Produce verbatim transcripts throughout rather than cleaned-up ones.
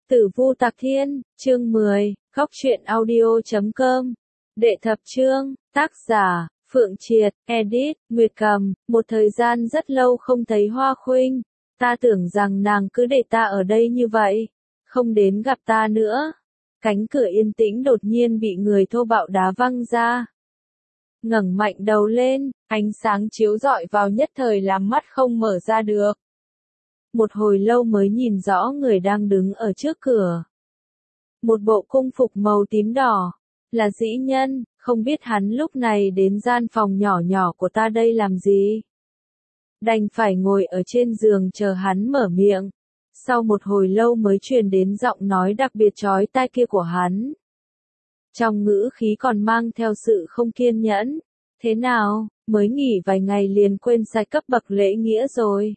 Tử Vu Tạc Thiên, chương mười, khóc chuyện audio chấm com. Đệ thập chương, tác giả, Phượng Triệt, edit, Nguyệt Cầm. Một thời gian rất lâu không thấy Hoa Khuynh, ta tưởng rằng nàng cứ để ta ở đây như vậy, không đến gặp ta nữa. Cánh cửa yên tĩnh đột nhiên bị người thô bạo đá văng ra. Ngẩng mạnh đầu lên, ánh sáng chiếu rọi vào nhất thời làm mắt không mở ra được. Một hồi lâu mới nhìn rõ người đang đứng ở trước cửa. Một bộ cung phục màu tím đỏ, là Dĩ Nhân, không biết hắn lúc này đến gian phòng nhỏ nhỏ của ta đây làm gì. Đành phải ngồi ở trên giường chờ hắn mở miệng. Sau một hồi lâu mới truyền đến giọng nói đặc biệt chói tai kia của hắn. Trong ngữ khí còn mang theo sự không kiên nhẫn. Thế nào, mới nghỉ vài ngày liền quên sai cấp bậc lễ nghĩa rồi.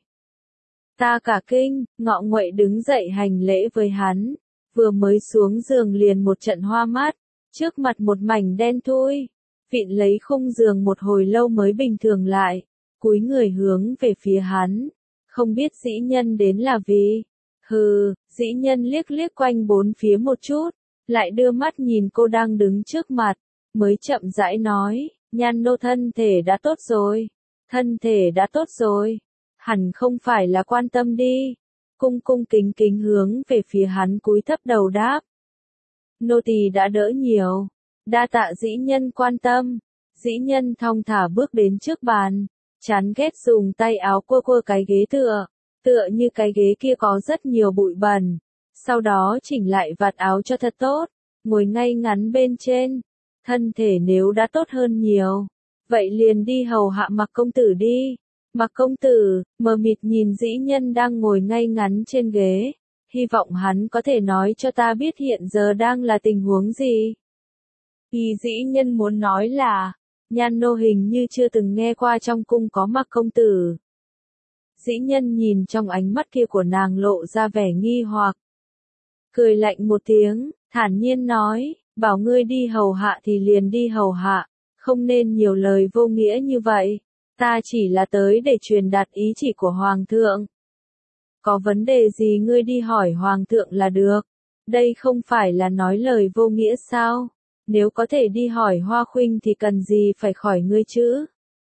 Ta cả kinh, ngọ nguậy đứng dậy hành lễ với hắn, vừa mới xuống giường liền một trận hoa mắt, trước mặt một mảnh đen thui, vịn lấy khung giường một hồi lâu mới bình thường lại, cúi người hướng về phía hắn, không biết Dĩ Nhân đến là vì. Hừ, Dĩ Nhân liếc liếc quanh bốn phía một chút, lại đưa mắt nhìn cô đang đứng trước mặt, mới chậm rãi nói, Nhan nô thân thể đã tốt rồi, thân thể đã tốt rồi. Hẳn không phải là quan tâm đi. Cung cung kính kính hướng về phía hắn cúi thấp đầu đáp. Nô tỳ đã đỡ nhiều. Đa tạ Dĩ Nhân quan tâm. Dĩ Nhân thong thả bước đến trước bàn. Chán ghét dùng tay áo quơ quơ cái ghế tựa. Tựa như cái ghế kia có rất nhiều bụi bẩn. Sau đó chỉnh lại vạt áo cho thật tốt. Ngồi ngay ngắn bên trên. Thân thể nếu đã tốt hơn nhiều. Vậy liền đi hầu hạ Mặc công tử đi. Mặc công tử, mờ mịt nhìn Dĩ Nhân đang ngồi ngay ngắn trên ghế, hy vọng hắn có thể nói cho ta biết hiện giờ đang là tình huống gì. Ý Dĩ Nhân muốn nói là, Nhan nô hình như chưa từng nghe qua trong cung có Mặc công tử. Dĩ Nhân nhìn trong ánh mắt kia của nàng lộ ra vẻ nghi hoặc. Cười lạnh một tiếng, thản nhiên nói, bảo ngươi đi hầu hạ thì liền đi hầu hạ, không nên nhiều lời vô nghĩa như vậy. Ta chỉ là tới để truyền đạt ý chỉ của Hoàng thượng. Có vấn đề gì ngươi đi hỏi Hoàng thượng là được. Đây không phải là nói lời vô nghĩa sao? Nếu có thể đi hỏi Hoa Khuynh thì cần gì phải khỏi ngươi chứ?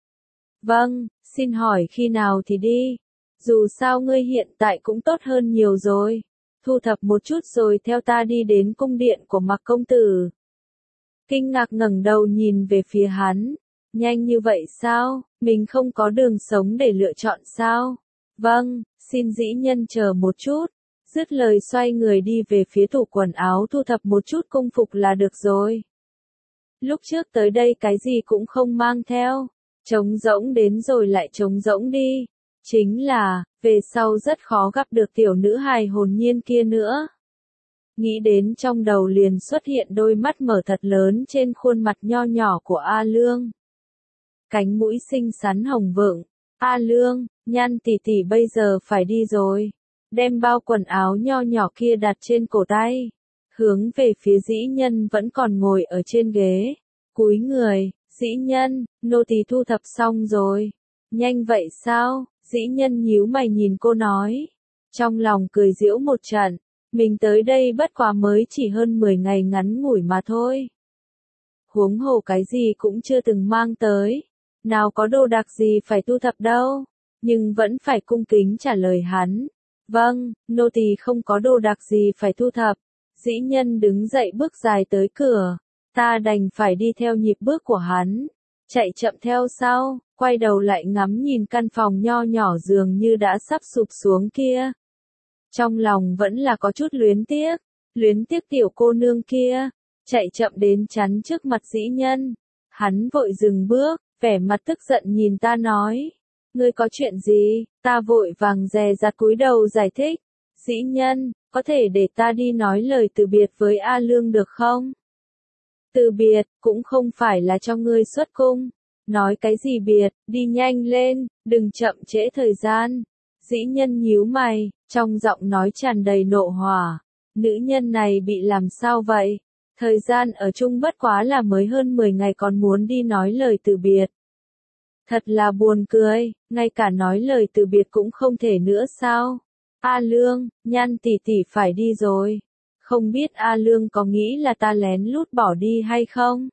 Vâng, xin hỏi khi nào thì đi. Dù sao ngươi hiện tại cũng tốt hơn nhiều rồi. Thu thập một chút rồi theo ta đi đến cung điện của Mặc công tử. Kinh ngạc ngẩng đầu nhìn về phía hắn. Nhanh như vậy sao? Mình không có đường sống để lựa chọn sao? Vâng, xin Dĩ Nhân chờ một chút. Dứt lời xoay người đi về phía tủ quần áo thu thập một chút cung phục là được rồi. Lúc trước tới đây cái gì cũng không mang theo. Trống rỗng đến rồi lại trống rỗng đi. Chính là, về sau rất khó gặp được tiểu nữ hài hồn nhiên kia nữa. Nghĩ đến trong đầu liền xuất hiện đôi mắt mở thật lớn trên khuôn mặt nho nhỏ của A Lương. Cánh mũi xinh xắn hồng vượng. A Lương, Nhan tỷ tỷ bây giờ phải đi rồi. Đem bao quần áo nho nhỏ kia đặt trên cổ tay. Hướng về phía Dĩ Nhân vẫn còn ngồi ở trên ghế. Cúi người, Dĩ Nhân, nô tỳ thu thập xong rồi. Nhanh vậy sao? Dĩ Nhân nhíu mày nhìn cô nói. Trong lòng cười giễu một trận. Mình tới đây bất quá mới chỉ hơn mười ngày ngắn ngủi mà thôi. Huống hồ cái gì cũng chưa từng mang tới. Nào có đồ đạc gì phải thu thập đâu, nhưng vẫn phải cung kính trả lời hắn. Vâng, nô tỳ không có đồ đạc gì phải thu thập. Dĩ Nhân đứng dậy bước dài tới cửa, ta đành phải đi theo nhịp bước của hắn. Chạy chậm theo sau, quay đầu lại ngắm nhìn căn phòng nho nhỏ dường như đã sắp sụp xuống kia. Trong lòng vẫn là có chút luyến tiếc, luyến tiếc tiểu cô nương kia, chạy chậm đến chắn trước mặt Dĩ Nhân. Hắn vội dừng bước. Vẻ mặt tức giận nhìn ta nói, ngươi có chuyện gì? Ta vội vàng dè dặt cúi đầu giải thích, Dĩ Nhân, có thể để ta đi nói lời từ biệt với A Lương được không? Từ biệt, cũng không phải là cho ngươi xuất cung. Nói cái gì biệt, đi nhanh lên, đừng chậm trễ thời gian. Dĩ Nhân nhíu mày, trong giọng nói tràn đầy nộ hỏa, nữ nhân này bị làm sao vậy? Thời gian ở chung bất quá là mới hơn mười ngày còn muốn đi nói lời từ biệt. Thật là buồn cười, ngay cả nói lời từ biệt cũng không thể nữa sao? A Lương, Nhan tỷ tỷ phải đi rồi. Không biết A Lương có nghĩ là ta lén lút bỏ đi hay không?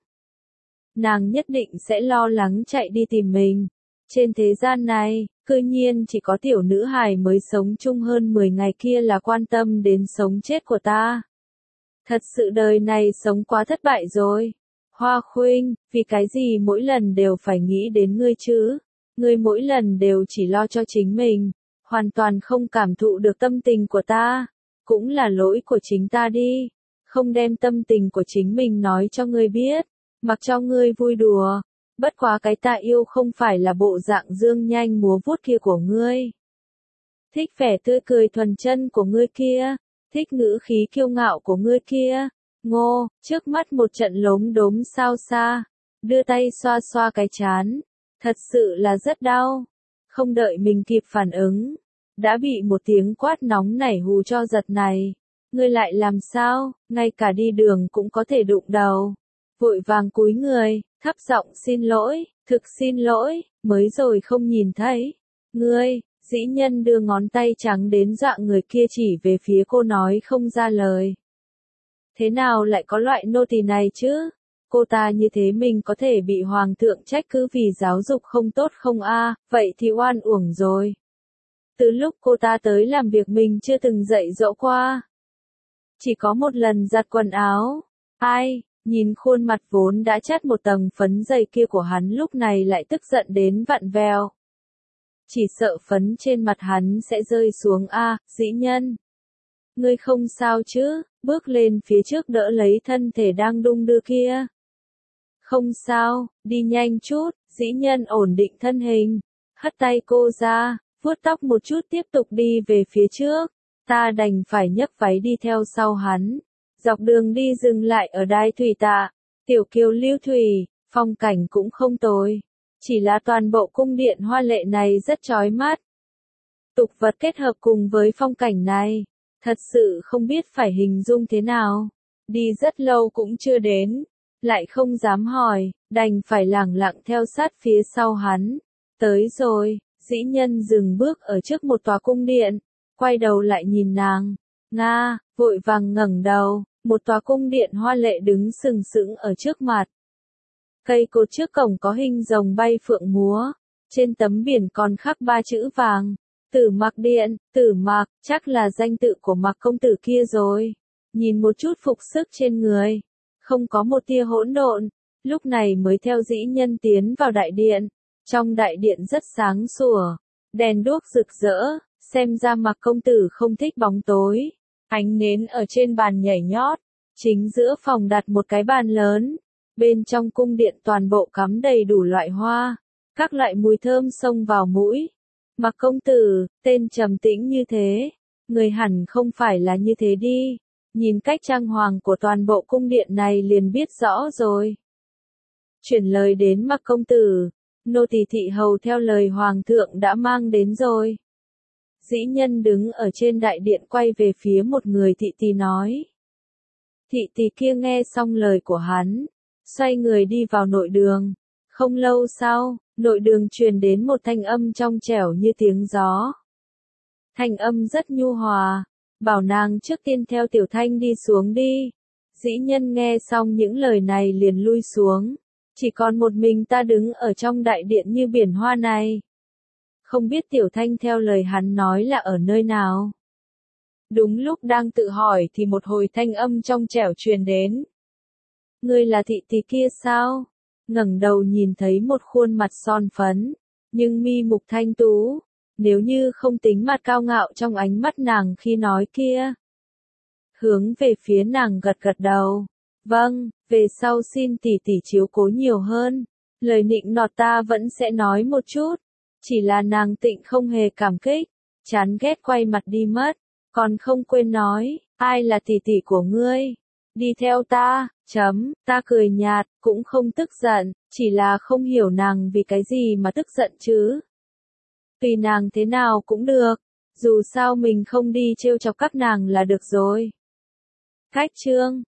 Nàng nhất định sẽ lo lắng chạy đi tìm mình. Trên thế gian này, cư nhiên chỉ có tiểu nữ hài mới sống chung hơn mười ngày kia là quan tâm đến sống chết của ta. Thật sự đời này sống quá thất bại rồi. Hoa Khuynh, vì cái gì mỗi lần đều phải nghĩ đến ngươi chứ? Ngươi mỗi lần đều chỉ lo cho chính mình, hoàn toàn không cảm thụ được tâm tình của ta. Cũng là lỗi của chính ta đi, không đem tâm tình của chính mình nói cho ngươi biết, mặc cho ngươi vui đùa. Bất quá cái ta yêu không phải là bộ dạng dương nhanh múa vuốt kia của ngươi. Thích vẻ tươi cười thuần chân của ngươi kia, thích ngữ khí kiêu ngạo của ngươi kia. Ngô, trước mắt một trận lốm đốm sao xa, đưa tay xoa xoa cái trán, thật sự là rất đau. Không đợi mình kịp phản ứng, đã bị một tiếng quát nóng nảy hù cho giật này. Ngươi lại làm sao, ngay cả đi đường cũng có thể đụng đầu. Vội vàng cúi người, thấp giọng xin lỗi, thực xin lỗi, mới rồi không nhìn thấy. Ngươi, dĩ nhân đưa ngón tay trắng đến dọa người kia chỉ về phía cô nói không ra lời. Thế nào lại có loại nô tỳ này chứ? Cô ta như thế mình có thể bị hoàng thượng trách cứ vì giáo dục không tốt không a? Vậy thì oan uổng rồi. Từ lúc cô ta tới làm việc mình chưa từng dạy dỗ qua. Chỉ có một lần giặt quần áo. Ai, nhìn khuôn mặt vốn đã chát một tầng phấn dày kia của hắn lúc này lại tức giận đến vặn vẹo. Chỉ sợ phấn trên mặt hắn sẽ rơi xuống a, dĩ nhân. Ngươi không sao chứ, bước lên phía trước đỡ lấy thân thể đang đung đưa kia. Không sao, đi nhanh chút, dĩ nhân ổn định thân hình, hất tay cô ra, vuốt tóc một chút tiếp tục đi về phía trước. Ta đành phải nhấc váy đi theo sau hắn. Dọc đường đi dừng lại ở đài thủy tạ, tiểu kiều lưu thủy, phong cảnh cũng không tồi. Chỉ là toàn bộ cung điện hoa lệ này rất chói mắt. Tục vật kết hợp cùng với phong cảnh này, thật sự không biết phải hình dung thế nào. Đi rất lâu cũng chưa đến, lại không dám hỏi, đành phải lẳng lặng theo sát phía sau hắn. Tới rồi, dĩ nhân dừng bước ở trước một tòa cung điện, quay đầu lại nhìn nàng. Nga, vội vàng ngẩng đầu, một tòa cung điện hoa lệ đứng sừng sững ở trước mặt. Cây cột trước cổng có hình rồng bay phượng múa, trên tấm biển còn khắc ba chữ vàng. Tử Mặc Điện, Tử Mặc, chắc là danh tự của Mặc công tử kia rồi. Nhìn một chút phục sức trên người, không có một tia hỗn độn, lúc này mới theo dĩ nhân tiến vào đại điện. Trong đại điện rất sáng sủa, đèn đuốc rực rỡ, xem ra Mặc công tử không thích bóng tối. Ánh nến ở trên bàn nhảy nhót, chính giữa phòng đặt một cái bàn lớn. Bên trong cung điện toàn bộ cắm đầy đủ loại hoa, các loại mùi thơm xông vào mũi. Mặc công tử, tên trầm tĩnh như thế, người hẳn không phải là như thế đi. Nhìn cách trang hoàng của toàn bộ cung điện này liền biết rõ rồi. Chuyển lời đến Mặc công tử, nô tỳ thị hầu theo lời hoàng thượng đã mang đến rồi. Dĩ nhân đứng ở trên đại điện quay về phía một người thị tỳ nói. Thị tỳ kia nghe xong lời của hắn, xoay người đi vào nội đường. Không lâu sau, nội đường truyền đến một thanh âm trong trẻo như tiếng gió. Thanh âm rất nhu hòa, bảo nàng trước tiên theo tiểu thanh đi xuống đi. Dĩ nhân nghe xong những lời này liền lui xuống. Chỉ còn một mình ta đứng ở trong đại điện như biển hoa này. Không biết tiểu thanh theo lời hắn nói là ở nơi nào. Đúng lúc đang tự hỏi thì một hồi thanh âm trong trẻo truyền đến. Ngươi là thị tỳ kia sao? Ngẩng đầu nhìn thấy một khuôn mặt son phấn, nhưng mi mục thanh tú, nếu như không tính mặt cao ngạo trong ánh mắt nàng khi nói kia. Hướng về phía nàng gật gật đầu. Vâng, về sau xin tỷ tỷ chiếu cố nhiều hơn. Lời nịnh nọt ta vẫn sẽ nói một chút. Chỉ là nàng tịnh không hề cảm kích, chán ghét quay mặt đi mất, còn không quên nói, ai là tỷ tỷ của ngươi? Đi theo ta, chấm, ta cười nhạt, cũng không tức giận, chỉ là không hiểu nàng vì cái gì mà tức giận chứ. Tùy nàng thế nào cũng được, dù sao mình không đi trêu chọc các nàng là được rồi. Cách chương